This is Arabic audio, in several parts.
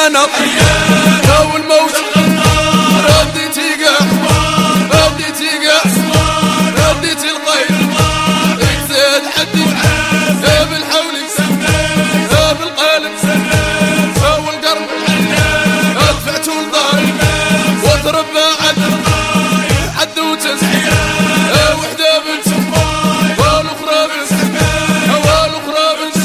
عيانا جو الموت رديتي قاع رديتي قاع رديتي القيد اكزاد حدي بالحول بالقالب والقرب دفعتو لضاري وتربى عد وتزحير وحده بنت والاخرى بنت والاخرى بنت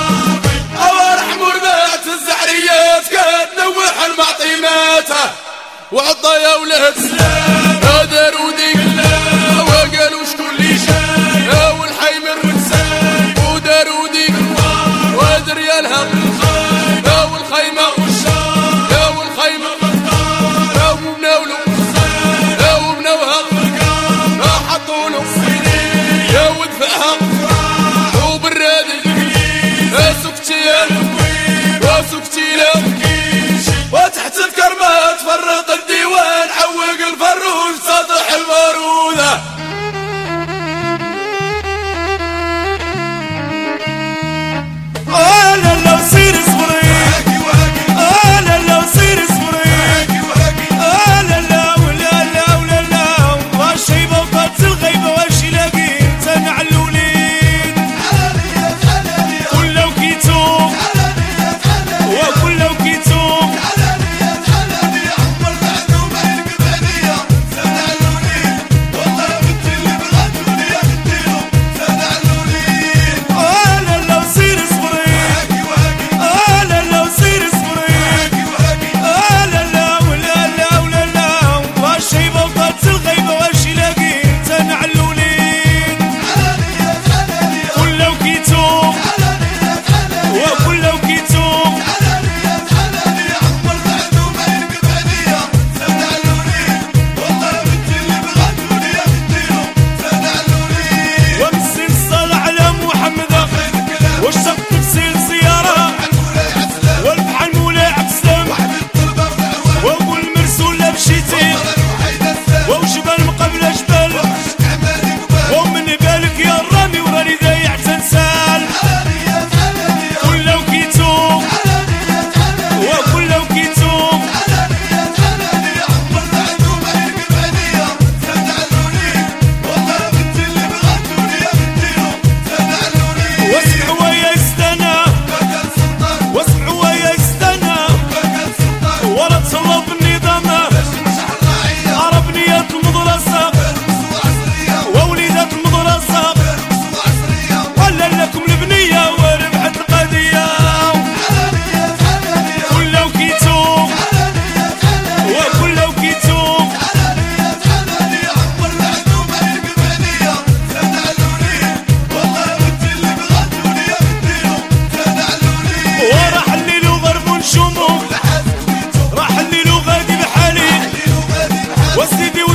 وعطا يا ولاد داروا ديك وقالوا شكون لي جا والحيمر وداروا ديك ودريا الهم والخيمة والخيمة وبناولو وبناوها حطولو يا ودفعها وبالرادي سكتيان وسكتينا وتحت الكرمة تفرق الديوان حوق الفروج سطح المارودة لا لا وصير اصبري لا لا وصير اصبري لا لا ولا لا ولا لا والشيبة وقت الغيبة واش يلاقي تنعلولين كلو كيتو وكلو كيتو وسيدي